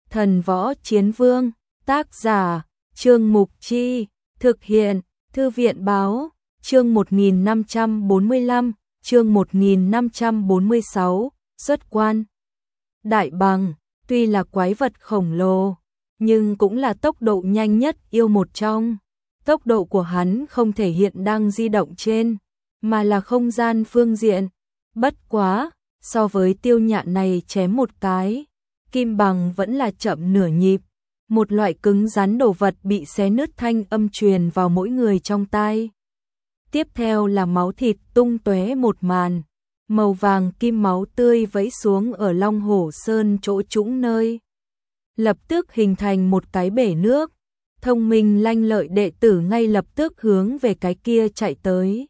Thần Võ Chiến Vương, tác giả, Trương Mục Chi, thực hiện, Thư viện Báo, chương 1545, chương 1546, xuất quan. Đại Bằng, tuy là quái vật khổng lồ, nhưng cũng là tốc độ nhanh nhất yêu một trong. Tốc độ của hắn không thể hiện đang di động trên, mà là không gian phương diện. Bất quá, so với Tiêu Nhạn này chém một cái, Kim Bằng vẫn là chậm nửa nhịp. Một loại cứng rắn đồ vật bị xé nứt thanh âm truyền vào mỗi người trong tai. Tiếp theo là máu thịt tung tóe một màn, màu vàng kim máu tươi vẫy xuống ở Long Hổ Sơn chỗ trũng nơi. Lập tức hình thành một cái bể nước, thông minh lanh lợi đệ tử ngay lập tức hướng về cái kia chạy tới.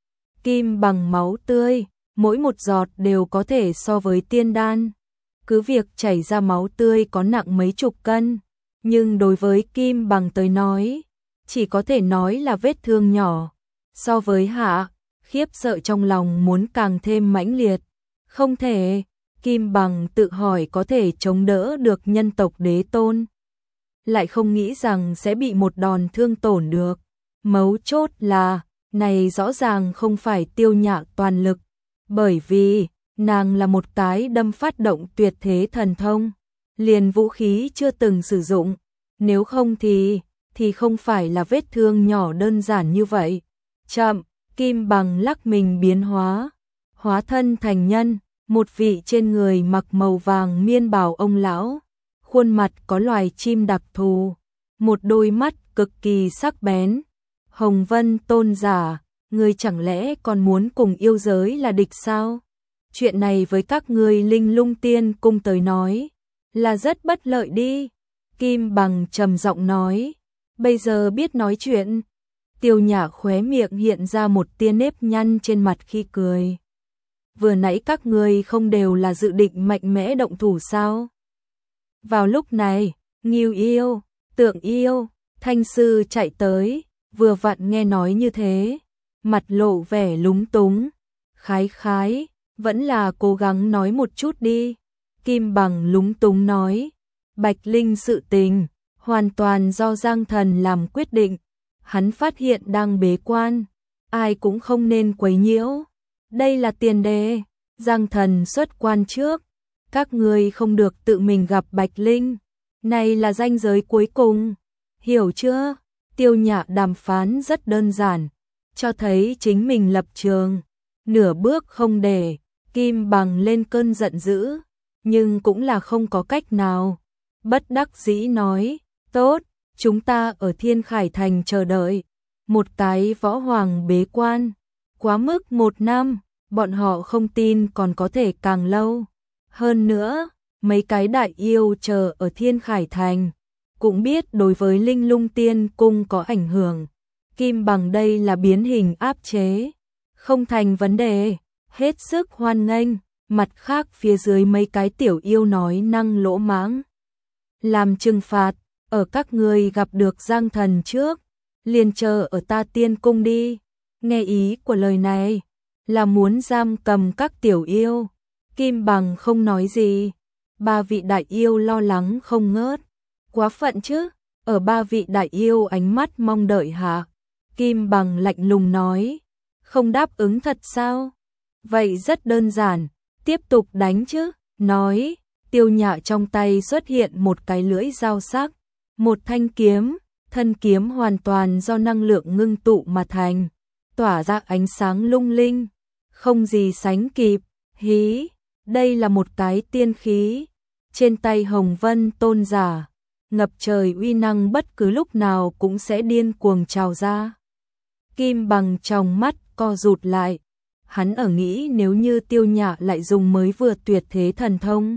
Kim bằng máu tươi, mỗi một giọt đều có thể so với tiên đan. Cứ việc chảy ra máu tươi có nặng mấy chục cân, nhưng đối với Kim Bằng tới nói, chỉ có thể nói là vết thương nhỏ. So với Hạ, khiếp sợ trong lòng muốn càng thêm mãnh liệt. Không thể, Kim Bằng tự hỏi có thể chống đỡ được nhân tộc đế tôn. Lại không nghĩ rằng sẽ bị một đòn thương tổn được. Mấu chốt là, này rõ ràng không phải Tiêu Nhạn toàn lực, bởi vì nàng là một cái đâm phát động tuyệt thế thần thông, liền vũ khí chưa từng sử dụng, nếu không thì không phải là vết thương nhỏ đơn giản như vậy. Chậm, Kim Bằng lắc mình biến hóa thân thành nhân, một vị trên người mặc màu vàng miên bào ông lão, khuôn mặt có loài chim đặc thù, một đôi mắt cực kỳ sắc bén. Hồng Vân tôn giả, ngươi chẳng lẽ còn muốn cùng yêu giới là địch sao? Chuyện này với các ngươi Linh Lung Tiên cung tới nói là rất bất lợi đi. Kim Bằng trầm giọng nói, bây giờ biết nói chuyện. Tiêu Nhã khóe miệng hiện ra một tia nếp nhăn trên mặt khi cười. Vừa nãy các ngươi không đều là dự định mạnh mẽ động thủ sao? Vào lúc này, Ngưu Yêu, Tượng Yêu, Thanh Sư chạy tới, vừa vặn nghe nói như thế, mặt lộ vẻ lúng túng. Khái, vẫn là cố gắng nói một chút đi. Kim Bằng lúng túng nói, Bạch Linh sự tình, hoàn toàn do Giang Thần làm quyết định. Hắn phát hiện đang bế quan, ai cũng không nên quấy nhiễu. Đây là tiền đề, Giang Thần xuất quan trước, các ngươi không được tự mình gặp Bạch Linh. Này là ranh giới cuối cùng, hiểu chưa? Tiêu Nhã đàm phán rất đơn giản, cho thấy chính mình lập trường, nửa bước không để. Kim Bằng lên cơn giận dữ, nhưng cũng là không có cách nào. Bất đắc dĩ nói, tốt, chúng ta ở Thiên Khải Thành chờ đợi. Một cái võ hoàng bế quan, quá mức 1 năm, bọn họ không tin còn có thể càng lâu. Hơn nữa, mấy cái đại yêu chờ ở Thiên Khải Thành, cũng biết đối với Linh Lung Tiên cung có ảnh hưởng. Kim Bằng đây là biến hình áp chế, không thành vấn đề, hết sức hoan nghênh. Mặt khác phía dưới mấy cái tiểu yêu nói năng lỗ mãng. Làm trừng phạt, ở các ngươi gặp được Giang Thần trước, liền chờ ở ta tiên cung đi. Nghe ý của lời này, là muốn giam cầm các tiểu yêu. Kim Bằng không nói gì. 3 vị đại yêu lo lắng không ngớt. Quá phận chứ, ở 3 vị đại yêu ánh mắt mong đợi hạ. Kim Bằng lạnh lùng nói, không đáp ứng thật sao? Vậy rất đơn giản, tiếp tục đánh chứ. Nói, Tiêu Nhã trong tay xuất hiện một cái lưỡi dao sắc, một thanh kiếm, thân kiếm hoàn toàn do năng lượng ngưng tụ mà thành, tỏa ra ánh sáng lung linh, không gì sánh kịp. Hí, đây là một cái tiên khí, trên tay Hồng Vân tôn giả, ngập trời uy năng bất cứ lúc nào cũng sẽ điên cuồng trào ra. Kim Bằng trong mắt co rụt lại, hắn ở nghĩ nếu như Tiêu Nhã lại dùng mới vừa tuyệt thế thần thông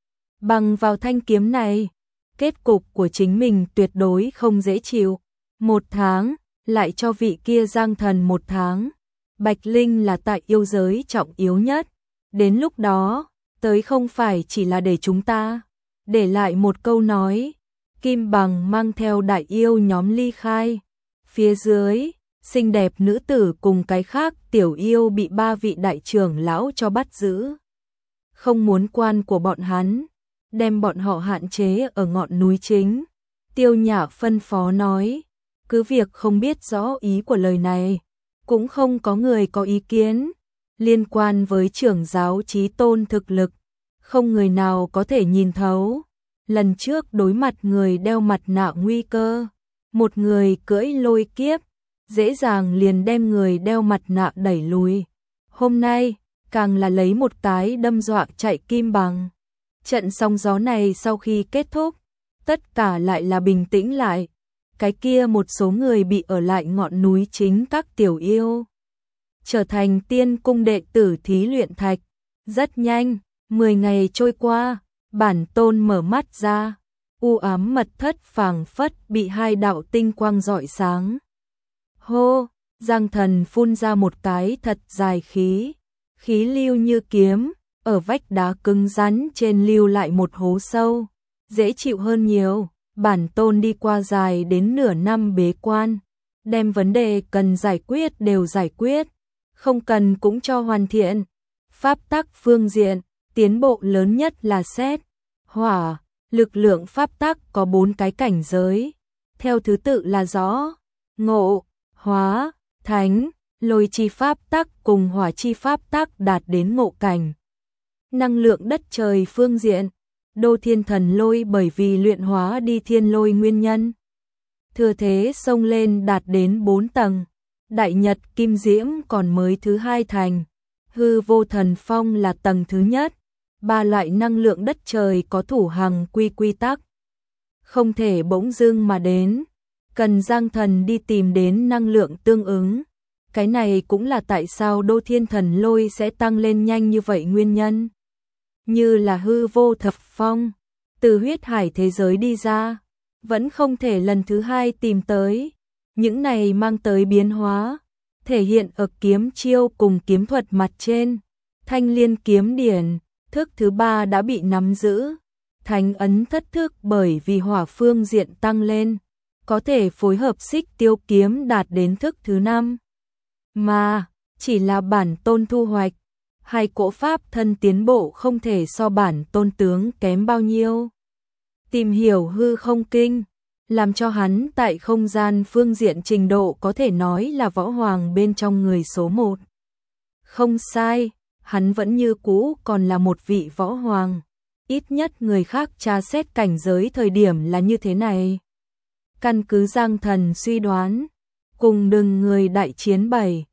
bằng vào thanh kiếm này, kết cục của chính mình tuyệt đối không dễ chịu. 1 tháng, lại cho vị kia Giang Thần 1 tháng. Bạch Linh là tại yêu giới trọng yếu nhất. Đến lúc đó, tới không phải chỉ là để chúng ta để lại một câu nói. Kim Bằng mang theo đại yêu nhóm ly khai. Phía dưới, xinh đẹp nữ tử cùng cái khác tiểu yêu bị 3 vị đại trưởng lão cho bắt giữ. Không muốn quan của bọn hắn đem bọn họ hạn chế ở ngọn núi chính. Tiêu Nhã phân phó nói, cứ việc không biết rõ ý của lời này, cũng không có người có ý kiến. Liên quan với trưởng giáo chí tôn thực lực, không người nào có thể nhìn thấu. Lần trước đối mặt người đeo mặt nạ nguy cơ, một người cưỡi lôi kiếp, dễ dàng liền đem người đeo mặt nạ đẩy lùi. Hôm nay, càng là lấy một cái đâm dọa chạy kim bằng. Trận sóng gió này sau khi kết thúc, tất cả lại là bình tĩnh lại. Cái kia một số người bị ở lại ngọn núi chính các tiểu yêu, trở thành tiên cung đệ tử thí luyện thạch. Rất nhanh, 10 ngày trôi qua, bản tôn mở mắt ra, u ám mật thất phảng phất bị hai đạo tinh quang rọi sáng. Hô, Giang Thần phun ra một cái thật dài khí, khí lưu như kiếm, ở vách đá cứng rắn trên lưu lại một hố sâu, dễ chịu hơn nhiều. Bản tôn đi qua dài đến nửa năm bế quan, đem vấn đề cần giải quyết đều giải quyết, không cần cũng cho hoàn thiện. Pháp tắc phương diện, tiến bộ lớn nhất là xét, hỏa, lực lượng pháp tắc có 4 cái cảnh giới, theo thứ tự là gió, ngộ, hóa, thánh, lôi chi pháp tắc cùng hỏa chi pháp tắc đạt đến ngộ cảnh. Năng lượng đất trời phương diện, Đô Thiên Thần Lôi bởi vì luyện hóa đi thiên lôi nguyên nhân, thừa thế xông lên đạt đến 4 tầng. Đại Nhật Kim Diễm còn mới thứ 2 thành, Hư Vô Thần Phong là tầng thứ nhất. 3 loại năng lượng đất trời có thủ hằng quy tắc, không thể bỗng dưng mà đến, cần Giang Thần đi tìm đến năng lượng tương ứng. Cái này cũng là tại sao Đô Thiên Thần Lôi sẽ tăng lên nhanh như vậy nguyên nhân. Như là Hư Vô Thập Phong, từ huyết hải thế giới đi ra, vẫn không thể lần thứ 2 tìm tới. Những này mang tới biến hóa, thể hiện ở kiếm chiêu cùng kiếm thuật mặt trên. Thanh Liên kiếm điển, thức thứ 3 đã bị nắm giữ. Thánh ấn thất thức bởi vì hỏa phương diện tăng lên, có thể phối hợp xích tiêu kiếm đạt đến thức thứ 5. Mà, chỉ là bản tôn thu hoạch, hai cỗ pháp thân tiến bộ không thể so bản tôn tướng kém bao nhiêu. Tìm hiểu hư không kinh, làm cho hắn tại không gian phương diện trình độ có thể nói là võ hoàng bên trong người số 1. Không sai, hắn vẫn như cũ còn là một vị võ hoàng. Ít nhất người khác tra xét cảnh giới thời điểm là như thế này. Căn cứ Giang Thần suy đoán, cùng đừng người đại chiến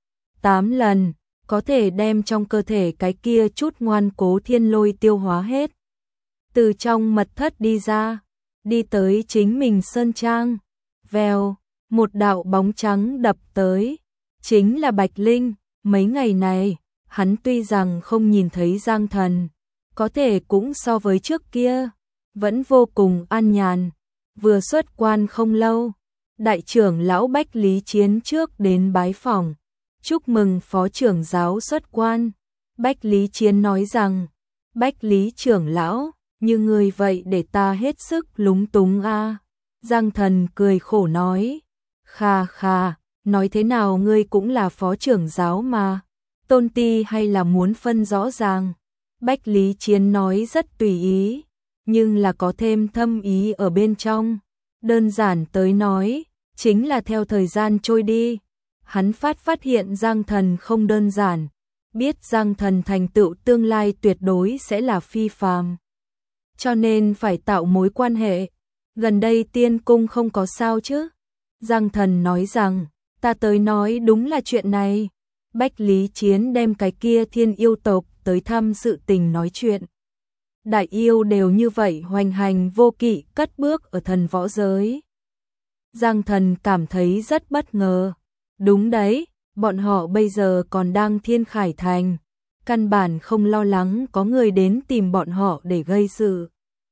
7-8 lần, có thể đem trong cơ thể cái kia chút ngoan cố thiên lôi tiêu hóa hết. Từ trong mật thất đi ra, đi tới chính mình sơn trang. Vèo, một đạo bóng trắng đập tới, chính là Bạch Linh. Mấy ngày này, hắn tuy rằng không nhìn thấy Giang Thần, có thể cũng so với trước kia, vẫn vô cùng an nhàn. Vừa xuất quan không lâu, đại trưởng lão Bách Lý Chiến trước đến bái phỏng, chúc mừng phó trưởng giáo xuất quan. Bách Lý Chiến nói rằng, Bách Lý trưởng lão, như người vậy để ta hết sức lúng túng a. Giang Thần cười khổ nói, khà khà, nói thế nào ngươi cũng là phó trưởng giáo mà, tôn ti hay là muốn phân rõ ràng. Bách Lý Chiến nói rất tùy ý, nhưng là có thêm thâm ý ở bên trong. Đơn giản tới nói, chính là theo thời gian trôi đi, hắn phát hiện Giang Thần không đơn giản, biết Giang Thần thành tựu tương lai tuyệt đối sẽ là phi phàm. Cho nên phải tạo mối quan hệ. Gần đây tiên cung không có sao chứ? Giang Thần nói rằng, ta tới nói đúng là chuyện này. Bách Lý Chiến đem cái kia thiên yêu tộc tới thăm sự tình nói chuyện. Đại yêu đều như vậy hoành hành vô kỵ cất bước ở thần võ giới. Giang Thần cảm thấy rất bất ngờ. Đúng đấy, bọn họ bây giờ còn đang Thiên Khải Thành, căn bản không lo lắng có người đến tìm bọn họ để gây sự.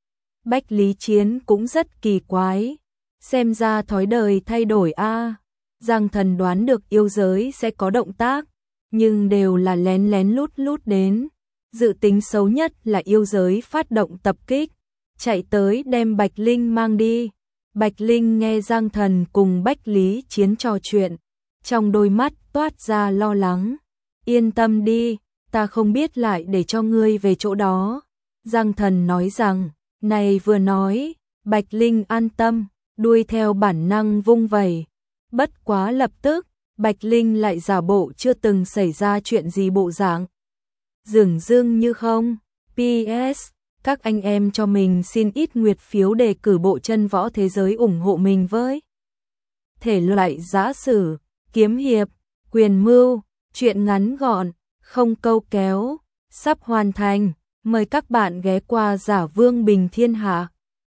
Bách Lý Chiến cũng rất kỳ quái, xem ra thói đời thay đổi a. Giang Thần đoán được yêu giới sẽ có động tác, nhưng đều là lén lén lút đến. Dự tính xấu nhất là yêu giới phát động tập kích, chạy tới đem Bạch Linh mang đi. Bạch Linh nghe Giang Thần cùng Bách Lý Chiến trò chuyện, trong đôi mắt toát ra lo lắng. Yên tâm đi, ta không biết lại để cho ngươi về chỗ đó. Giang Thần nói rằng, Này vừa nói, Bạch Linh an tâm, đuôi theo bản năng vung vẩy. Bất quá lập tức, Bạch Linh lại giả bộ chưa từng xảy ra chuyện gì bộ dạng. Dửng dưng như không. PS, các anh em cho mình xin ít nguyệt phiếu đề cử bộ chân võ thế giới ủng hộ mình với. Thể loại giã sử, kiếm hiệp, quyền mưu, truyện ngắn gọn, không câu kéo, sắp hoàn thành. Mời các bạn ghé qua Giả Vương Bình Thiên Hạ.